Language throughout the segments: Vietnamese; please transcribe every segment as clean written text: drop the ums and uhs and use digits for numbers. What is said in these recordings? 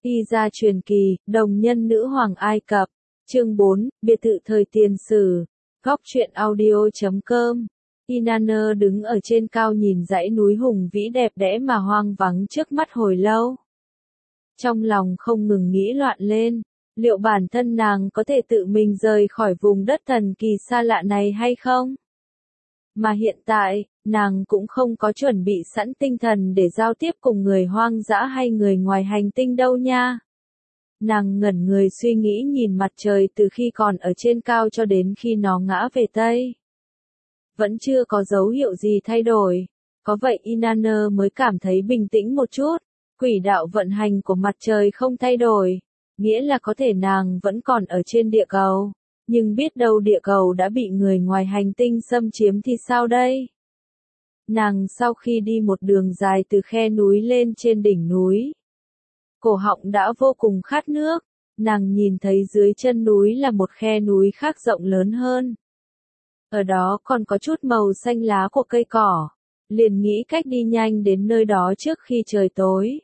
Y gia truyền kỳ, đồng nhân nữ hoàng Ai Cập. Chương 4, biệt thự thời tiền sử. Góc truyện audio.com. Inanna đứng ở trên cao nhìn dãy núi hùng vĩ đẹp đẽ mà hoang vắng trước mắt hồi lâu. Trong lòng không ngừng nghĩ loạn lên, liệu bản thân nàng có thể tự mình rời khỏi vùng đất thần kỳ xa lạ này hay không? Mà hiện tại, nàng cũng không có chuẩn bị sẵn tinh thần để giao tiếp cùng người hoang dã hay người ngoài hành tinh đâu nha. Nàng ngẩn người suy nghĩ nhìn mặt trời từ khi còn ở trên cao cho đến khi nó ngã về Tây. Vẫn chưa có dấu hiệu gì thay đổi. Có vậy Inanna mới cảm thấy bình tĩnh một chút. Quỹ đạo vận hành của mặt trời không thay đổi. Nghĩa là có thể nàng vẫn còn ở trên địa cầu. Nhưng biết đâu địa cầu đã bị người ngoài hành tinh xâm chiếm thì sao đây? Nàng sau khi đi một đường dài từ khe núi lên trên đỉnh núi. Cổ họng đã vô cùng khát nước. Nàng nhìn thấy dưới chân núi là một khe núi khác rộng lớn hơn. Ở đó còn có chút màu xanh lá của cây cỏ. Liền nghĩ cách đi nhanh đến nơi đó trước khi trời tối.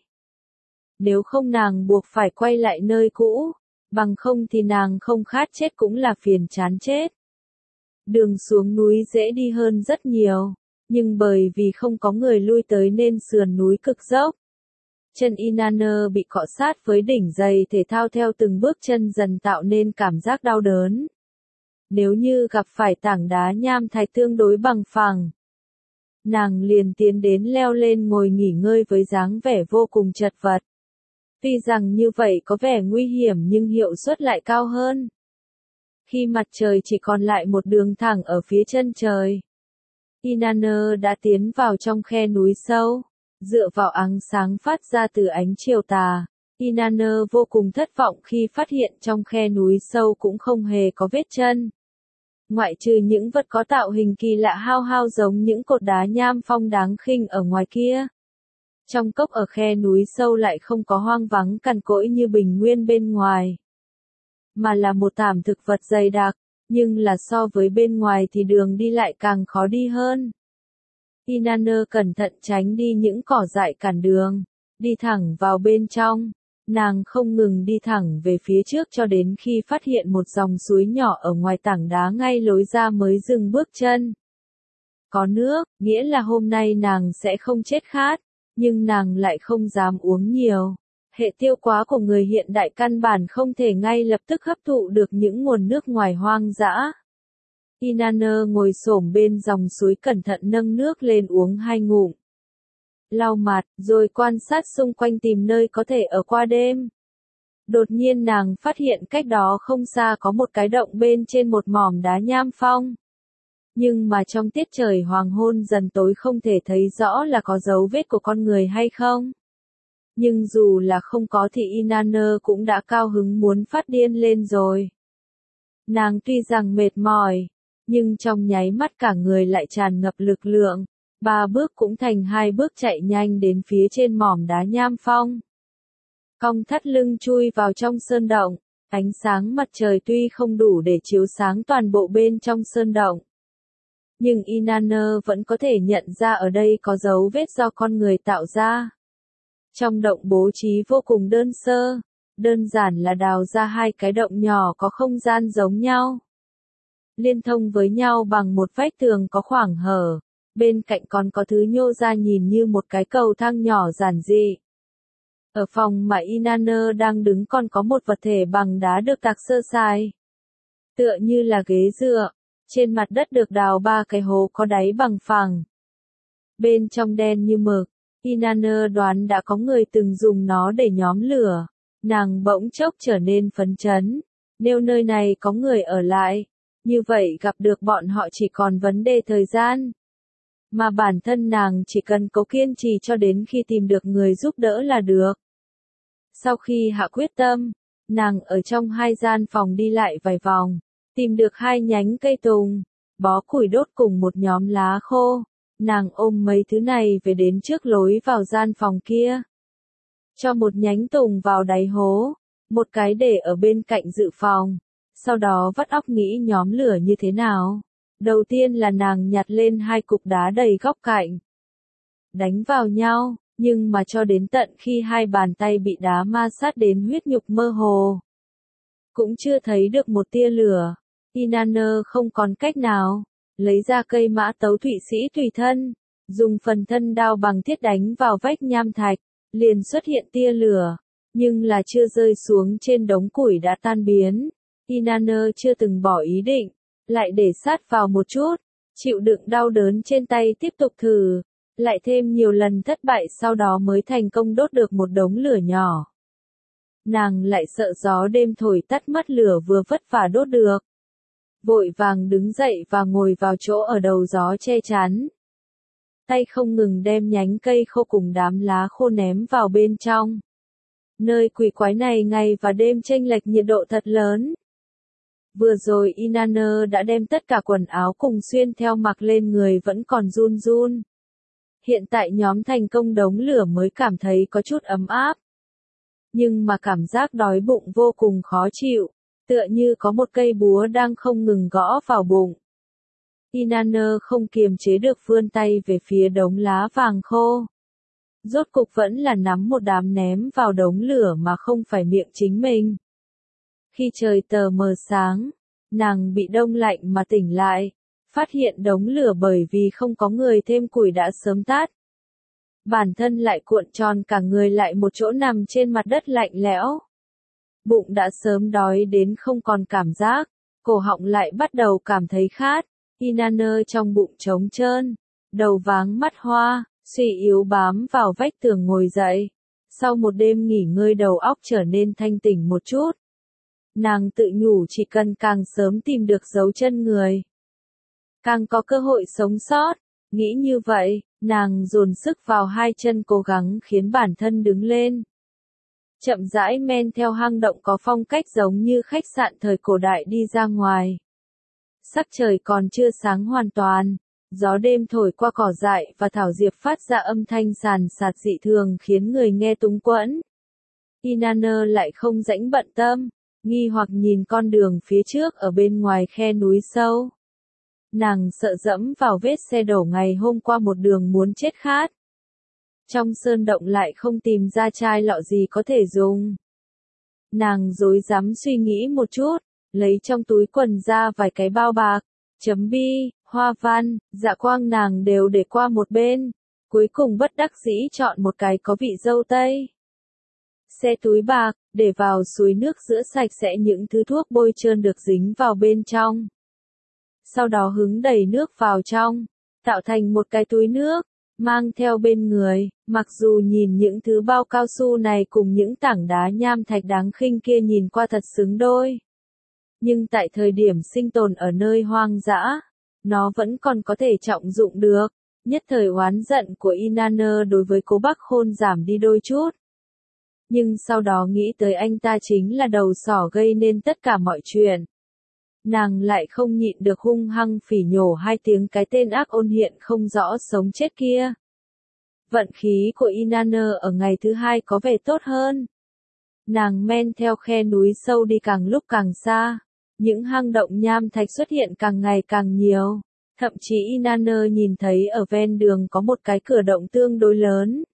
Nếu không nàng buộc phải quay lại nơi cũ. Bằng không thì nàng không khát chết cũng là phiền chán chết. Đường xuống núi dễ đi hơn rất nhiều. Nhưng bởi vì không có người lui tới nên sườn núi cực dốc. Chân Inanna bị cọ sát với đỉnh giày thể thao theo từng bước chân dần tạo nên cảm giác đau đớn. Nếu như gặp phải tảng đá nham thạch tương đối bằng phẳng, nàng liền tiến đến leo lên ngồi nghỉ ngơi với dáng vẻ vô cùng chật vật. Tuy rằng như vậy có vẻ nguy hiểm nhưng hiệu suất lại cao hơn. Khi mặt trời chỉ còn lại một đường thẳng ở phía chân trời, Inanna đã tiến vào trong khe núi sâu. Dựa vào ánh sáng phát ra từ ánh chiều tà, Inanna vô cùng thất vọng khi phát hiện trong khe núi sâu cũng không hề có vết chân. Ngoại trừ những vật có tạo hình kỳ lạ hao hao giống những cột đá nham phong đáng khinh ở ngoài kia. Trong cốc ở khe núi sâu lại không có hoang vắng cằn cỗi như bình nguyên bên ngoài. Mà là một thảm thực vật dày đặc, nhưng là so với bên ngoài thì đường đi lại càng khó đi hơn. Inanna cẩn thận tránh đi những cỏ dại cản đường, đi thẳng vào bên trong. Nàng không ngừng đi thẳng về phía trước cho đến khi phát hiện một dòng suối nhỏ ở ngoài tảng đá ngay lối ra mới dừng bước chân. Có nước, nghĩa là hôm nay nàng sẽ không chết khát, nhưng nàng lại không dám uống nhiều. Hệ tiêu hóa của người hiện đại căn bản không thể ngay lập tức hấp thụ được những nguồn nước ngoài hoang dã. Inanna ngồi xổm bên dòng suối cẩn thận nâng nước lên uống 2 ngụm. Lau mặt, rồi quan sát xung quanh tìm nơi có thể ở qua đêm. Đột nhiên nàng phát hiện cách đó không xa có một cái động bên trên một mỏm đá nham phong. Nhưng mà trong tiết trời hoàng hôn dần tối không thể thấy rõ là có dấu vết của con người hay không. Nhưng dù là không có thì Inanna cũng đã cao hứng muốn phát điên lên rồi. Nàng tuy rằng mệt mỏi, nhưng trong nháy mắt cả người lại tràn ngập lực lượng. 3 bước cũng thành 2 bước chạy nhanh đến phía trên mỏm đá nham phong. Cong thắt lưng chui vào trong sơn động, ánh sáng mặt trời tuy không đủ để chiếu sáng toàn bộ bên trong sơn động. Nhưng Inanna vẫn có thể nhận ra ở đây có dấu vết do con người tạo ra. Trong động bố trí vô cùng đơn sơ, đơn giản là đào ra 2 cái động nhỏ có không gian giống nhau. Liên thông với nhau bằng một vách tường có khoảng hở. Bên cạnh còn có thứ nhô ra nhìn như một cái cầu thang nhỏ giản dị. Ở phòng mà Inanna đang đứng còn có một vật thể bằng đá được tạc sơ sài. Tựa như là ghế dựa, trên mặt đất được đào 3 cái hố có đáy bằng phẳng. Bên trong đen như mực, Inanna đoán đã có người từng dùng nó để nhóm lửa. Nàng bỗng chốc trở nên phấn chấn. Nếu nơi này có người ở lại, như vậy gặp được bọn họ chỉ còn vấn đề thời gian. Mà bản thân nàng chỉ cần cố kiên trì cho đến khi tìm được người giúp đỡ là được. Sau khi hạ quyết tâm, nàng ở trong 2 gian phòng đi lại vài vòng, tìm được 2 nhánh cây tùng, bó củi đốt cùng một nhóm lá khô. Nàng ôm mấy thứ này về đến trước lối vào gian phòng kia. Cho một nhánh tùng vào đáy hố, một cái để ở bên cạnh dự phòng. Sau đó vắt óc nghĩ nhóm lửa như thế nào. Đầu tiên là nàng nhặt lên 2 cục đá đầy góc cạnh. Đánh vào nhau, Nhưng mà cho đến tận khi hai bàn tay bị đá ma sát đến huyết nhục mơ hồ, cũng chưa thấy được một tia lửa. Inanna không còn cách nào, lấy ra cây mã tấu thụy sĩ tùy thân, dùng phần thân đao bằng thiết đánh vào vách nham thạch, liền xuất hiện tia lửa, nhưng là chưa rơi xuống trên đống củi đã tan biến. Inanna chưa từng bỏ ý định, lại để sát vào một chút, chịu đựng đau đớn trên tay tiếp tục thử, lại thêm nhiều lần thất bại sau đó mới thành công đốt được một đống lửa nhỏ. Nàng lại sợ gió đêm thổi tắt mất lửa vừa vất vả đốt được. Vội vàng đứng dậy và ngồi vào chỗ ở đầu gió che chắn. Tay không ngừng đem nhánh cây khô cùng đám lá khô ném vào bên trong. Nơi quỷ quái này ngày và đêm chênh lệch nhiệt độ thật lớn. Vừa rồi Inanna đã đem tất cả quần áo cùng xuyên theo mặc lên người vẫn còn run run. Hiện tại nhóm thành công đống lửa mới cảm thấy có chút ấm áp. Nhưng mà cảm giác đói bụng vô cùng khó chịu, tựa như có một cây búa đang không ngừng gõ vào bụng. Inanna không kiềm chế được vươn tay về phía đống lá vàng khô. Rốt cục vẫn là nắm một đám ném vào đống lửa mà không phải miệng chính mình. Khi trời tờ mờ sáng, nàng bị đông lạnh mà tỉnh lại, phát hiện đống lửa bởi vì không có người thêm củi đã sớm tắt. Bản thân lại cuộn tròn cả người lại một chỗ nằm trên mặt đất lạnh lẽo. Bụng đã sớm đói đến không còn cảm giác, cổ họng lại bắt đầu cảm thấy khát. Inanna trong bụng trống trơn, đầu váng mắt hoa, suy yếu bám vào vách tường ngồi dậy. Sau một đêm nghỉ ngơi đầu óc trở nên thanh tỉnh một chút. Nàng tự nhủ chỉ cần càng sớm tìm được dấu chân người, càng có cơ hội sống sót. Nghĩ như vậy, nàng dồn sức vào hai chân cố gắng khiến bản thân đứng lên. Chậm rãi men theo hang động có phong cách giống như khách sạn thời cổ đại đi ra ngoài. Sắc trời còn chưa sáng hoàn toàn, gió đêm thổi qua cỏ dại và thảo diệp phát ra âm thanh sàn sạt dị thường khiến người nghe túng quẫn. Inanna lại không rảnh bận tâm, nghi hoặc nhìn con đường phía trước ở bên ngoài khe núi sâu. Nàng sợ dẫm vào vết xe đổ ngày hôm qua một đường muốn chết khát. Trong sơn động lại không tìm ra chai lọ gì có thể dùng. Nàng rối rắm suy nghĩ một chút, lấy trong túi quần ra vài cái bao bạc, chấm bi, hoa văn, dạ quang nàng đều để qua một bên, cuối cùng bất đắc dĩ chọn một cái có vị dâu tây. Xe túi bạc, để vào suối nước rửa sạch sẽ những thứ thuốc bôi trơn được dính vào bên trong. Sau đó hứng đầy nước vào trong, tạo thành một cái túi nước, mang theo bên người. Mặc dù nhìn những thứ bao cao su này cùng những tảng đá nham thạch đáng khinh kia nhìn qua thật xứng đôi. Nhưng tại thời điểm sinh tồn ở nơi hoang dã, nó vẫn còn có thể trọng dụng được. Nhất thời oán giận của Inanna đối với Cố Bắc Khôn giảm đi đôi chút. Nhưng sau đó nghĩ tới anh ta chính là đầu sỏ gây nên tất cả mọi chuyện. Nàng lại không nhịn được hung hăng phỉ nhổ hai tiếng cái tên ác ôn hiện không rõ sống chết kia. Vận khí của Inanna ở ngày thứ hai có vẻ tốt hơn. Nàng men theo khe núi sâu đi càng lúc càng xa. Những hang động nham thạch xuất hiện càng ngày càng nhiều. Thậm chí Inanna nhìn thấy ở ven đường có một cái cửa động tương đối lớn.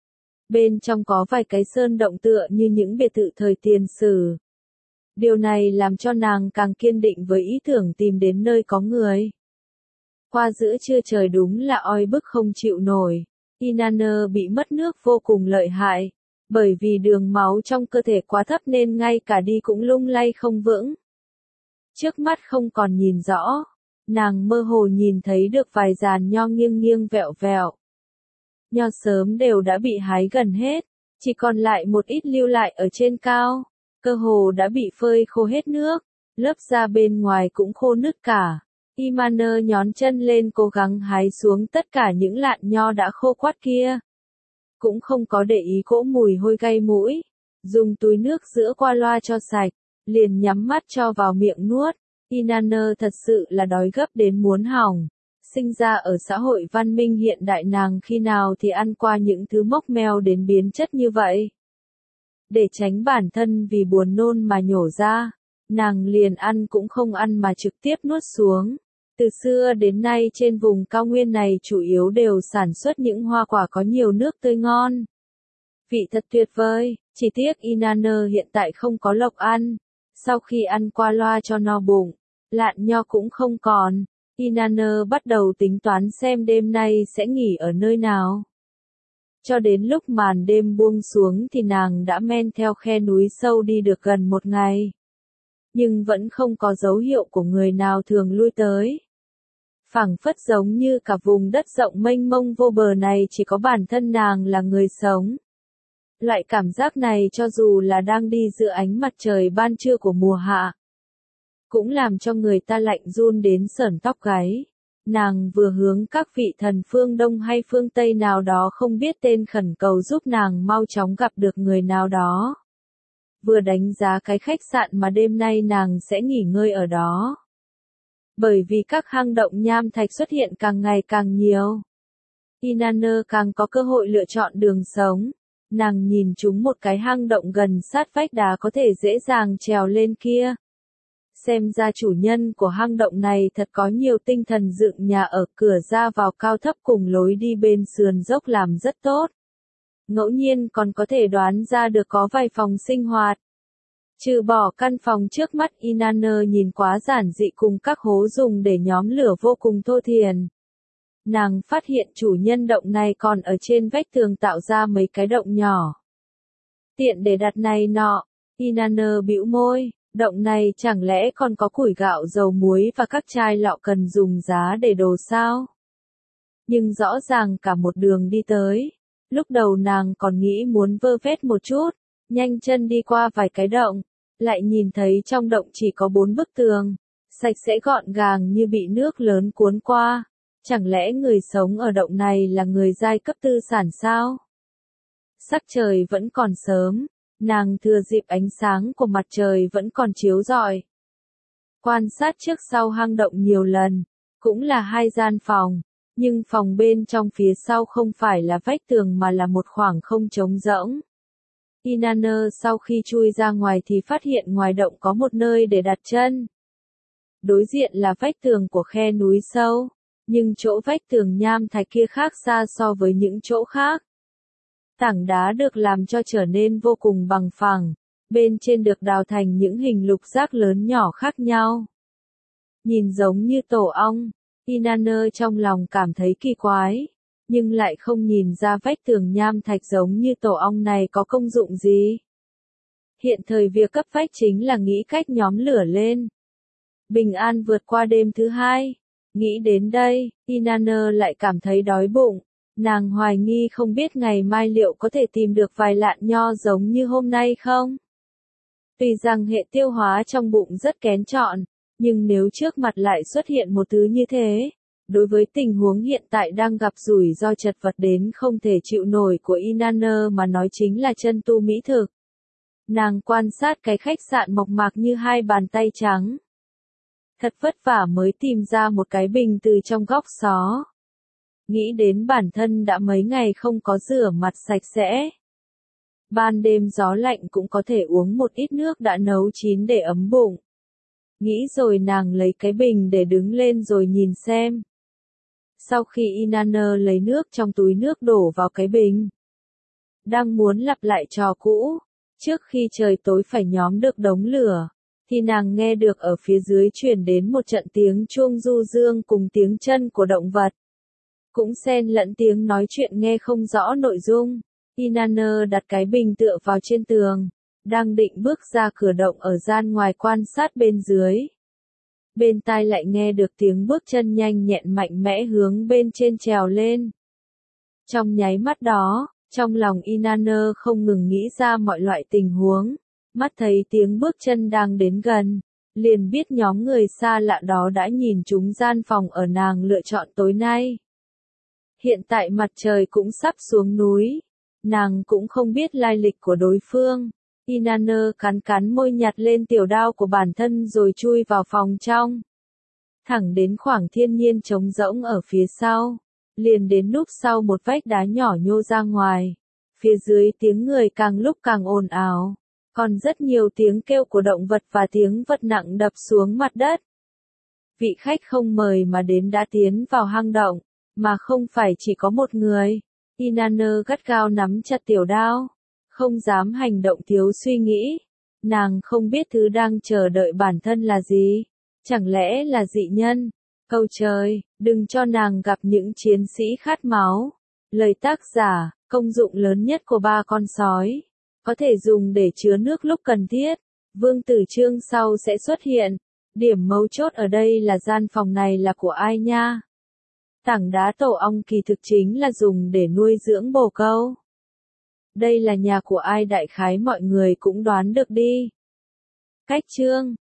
Bên trong có vài cái sơn động tựa như những biệt thự thời tiền sử. Điều này làm cho nàng càng kiên định với ý tưởng tìm đến nơi có người. Qua giữa trưa trời đúng là oi bức không chịu nổi. Inanna bị mất nước vô cùng lợi hại. Bởi vì đường máu trong cơ thể quá thấp nên ngay cả đi cũng lung lay không vững. Trước mắt không còn nhìn rõ. Nàng mơ hồ nhìn thấy được vài dàn nho nghiêng nghiêng vẹo vẹo. Nho sớm đều đã bị hái gần hết. Chỉ còn lại một ít lưu lại ở trên cao. Cơ hồ đã bị phơi khô hết nước, lớp da bên ngoài cũng khô nứt cả. Inanna nhón chân lên cố gắng hái xuống tất cả những lạn nho đã khô quắt kia. Cũng không có để ý cỗ mùi hôi gây mũi. Dùng túi nước rửa qua loa cho sạch, liền nhắm mắt cho vào miệng nuốt. Inanna thật sự là đói gấp đến muốn hỏng. Sinh ra ở xã hội văn minh hiện đại nàng khi nào thì ăn qua những thứ mốc meo đến biến chất như vậy. Để tránh bản thân vì buồn nôn mà nhổ ra, nàng liền ăn cũng không ăn mà trực tiếp nuốt xuống. Từ xưa đến nay trên vùng cao nguyên này chủ yếu đều sản xuất những hoa quả có nhiều nước tươi ngon. Vị thật tuyệt vời, chỉ tiếc Inanna hiện tại không có lộc ăn. Sau khi ăn qua loa cho no bụng, lạn nho cũng không còn. Inanna bắt đầu tính toán xem đêm nay sẽ nghỉ ở nơi nào. Cho đến lúc màn đêm buông xuống thì nàng đã men theo khe núi sâu đi được gần một ngày. Nhưng vẫn không có dấu hiệu của người nào thường lui tới. Phảng phất giống như cả vùng đất rộng mênh mông vô bờ này chỉ có bản thân nàng là người sống. Loại cảm giác này cho dù là đang đi giữa ánh mặt trời ban trưa của mùa hạ, cũng làm cho người ta lạnh run đến sởn tóc gáy. Nàng vừa hướng các vị thần phương Đông hay phương Tây nào đó không biết tên khẩn cầu giúp nàng mau chóng gặp được người nào đó. Vừa đánh giá cái khách sạn mà đêm nay nàng sẽ nghỉ ngơi ở đó. Bởi vì các hang động nham thạch xuất hiện càng ngày càng nhiều, Inanna càng có cơ hội lựa chọn đường sống. Nàng nhìn trúng một cái hang động gần sát vách đá có thể dễ dàng trèo lên kia. Xem ra chủ nhân của hang động này thật có nhiều tinh thần dựng nhà ở, cửa ra vào cao thấp cùng lối đi bên sườn dốc làm rất tốt. Ngẫu nhiên còn có thể đoán ra được có vài phòng sinh hoạt. Trừ bỏ căn phòng trước mắt, Inanna nhìn quá giản dị cùng các hố dùng để nhóm lửa vô cùng thô thiển. Nàng phát hiện chủ nhân động này còn ở trên vách tường tạo ra mấy cái động nhỏ. Tiện để đặt này nọ, Inanna bĩu môi, động này chẳng lẽ còn có củi gạo, dầu muối và các chai lọ cần dùng giá để đồ sao? Nhưng rõ ràng cả một đường đi tới, lúc đầu nàng còn nghĩ muốn vơ vét một chút, nhanh chân đi qua vài cái động, lại nhìn thấy trong động chỉ có 4 bức tường, sạch sẽ gọn gàng như bị nước lớn cuốn qua. Chẳng lẽ người sống ở động này là người giai cấp tư sản sao? Sắc trời vẫn còn sớm, nàng thừa dịp ánh sáng của mặt trời vẫn còn chiếu rọi. Quan sát trước sau hang động nhiều lần, cũng là 2 gian phòng, nhưng phòng bên trong phía sau không phải là vách tường mà là một khoảng không trống rỗng. Inanna sau khi chui ra ngoài thì phát hiện ngoài động có một nơi để đặt chân. Đối diện là vách tường của khe núi sâu. Nhưng chỗ vách tường nham thạch kia khác xa so với những chỗ khác. Tảng đá được làm cho trở nên vô cùng bằng phẳng, bên trên được đào thành những hình lục giác lớn nhỏ khác nhau. Nhìn giống như tổ ong, Inanna trong lòng cảm thấy kỳ quái, nhưng lại không nhìn ra vách tường nham thạch giống như tổ ong này có công dụng gì. Hiện thời việc cấp bách chính là nghĩ cách nhóm lửa lên. Bình an vượt qua đêm thứ 2. Nghĩ đến đây, Inanna lại cảm thấy đói bụng. Nàng hoài nghi không biết ngày mai liệu có thể tìm được vài lạn nho giống như hôm nay không? Tuy rằng hệ tiêu hóa trong bụng rất kén chọn, nhưng nếu trước mặt lại xuất hiện một thứ như thế, đối với tình huống hiện tại đang gặp rủi ro chật vật đến không thể chịu nổi của Inanna mà nói chính là chân tu mỹ thực. Nàng quan sát cái khách sạn mộc mạc như 2 bàn tay trắng. Thật vất vả mới tìm ra một cái bình từ trong góc xó. Nghĩ đến bản thân đã mấy ngày không có rửa mặt sạch sẽ. Ban đêm gió lạnh cũng có thể uống một ít nước đã nấu chín để ấm bụng. Nghĩ rồi nàng lấy cái bình để đứng lên rồi nhìn xem. Sau khi Inanna lấy nước trong túi nước đổ vào cái bình, đang muốn lặp lại trò cũ, trước khi trời tối phải nhóm được đống lửa, thì nàng nghe được ở phía dưới truyền đến một trận tiếng chuông du dương cùng tiếng chân của động vật. Cũng xen lẫn tiếng nói chuyện nghe không rõ nội dung. Inanna đặt cái bình tựa vào trên tường, đang định bước ra cửa động ở gian ngoài quan sát bên dưới. Bên tai lại nghe được tiếng bước chân nhanh nhẹn mạnh mẽ hướng bên trên trèo lên. Trong nháy mắt đó, trong lòng Inanna không ngừng nghĩ ra mọi loại tình huống. Mắt thấy tiếng bước chân đang đến gần, liền biết nhóm người xa lạ đó đã nhìn trúng gian phòng ở nàng lựa chọn tối nay. Hiện tại mặt trời cũng sắp xuống núi, nàng cũng không biết lai lịch của đối phương. Inanna cắn cắn môi nhặt lên tiểu đao của bản thân rồi chui vào phòng trong. Thẳng đến khoảng thiên nhiên trống rỗng ở phía sau, liền đến núp sau một vách đá nhỏ nhô ra ngoài. Phía dưới tiếng người càng lúc càng ồn ào. Còn rất nhiều tiếng kêu của động vật và tiếng vật nặng đập xuống mặt đất. vị khách không mời mà đến đã tiến vào hang động, mà không phải chỉ có một người. Inanna gắt gao nắm chặt tiểu đao, không dám hành động thiếu suy nghĩ. Nàng không biết thứ đang chờ đợi bản thân là gì. Chẳng lẽ là dị nhân? Cầu trời, đừng cho nàng gặp những chiến sĩ khát máu. Lời tác giả, công dụng lớn nhất của ba con sói. Có thể dùng để chứa nước lúc cần thiết. Vương tử chương sau sẽ xuất hiện. Điểm mấu chốt ở đây là gian phòng này là của ai nha? Tảng đá tổ ong kỳ thực chính là dùng để nuôi dưỡng bồ câu. Đây là nhà của ai đại khái mọi người cũng đoán được đi. Cách chương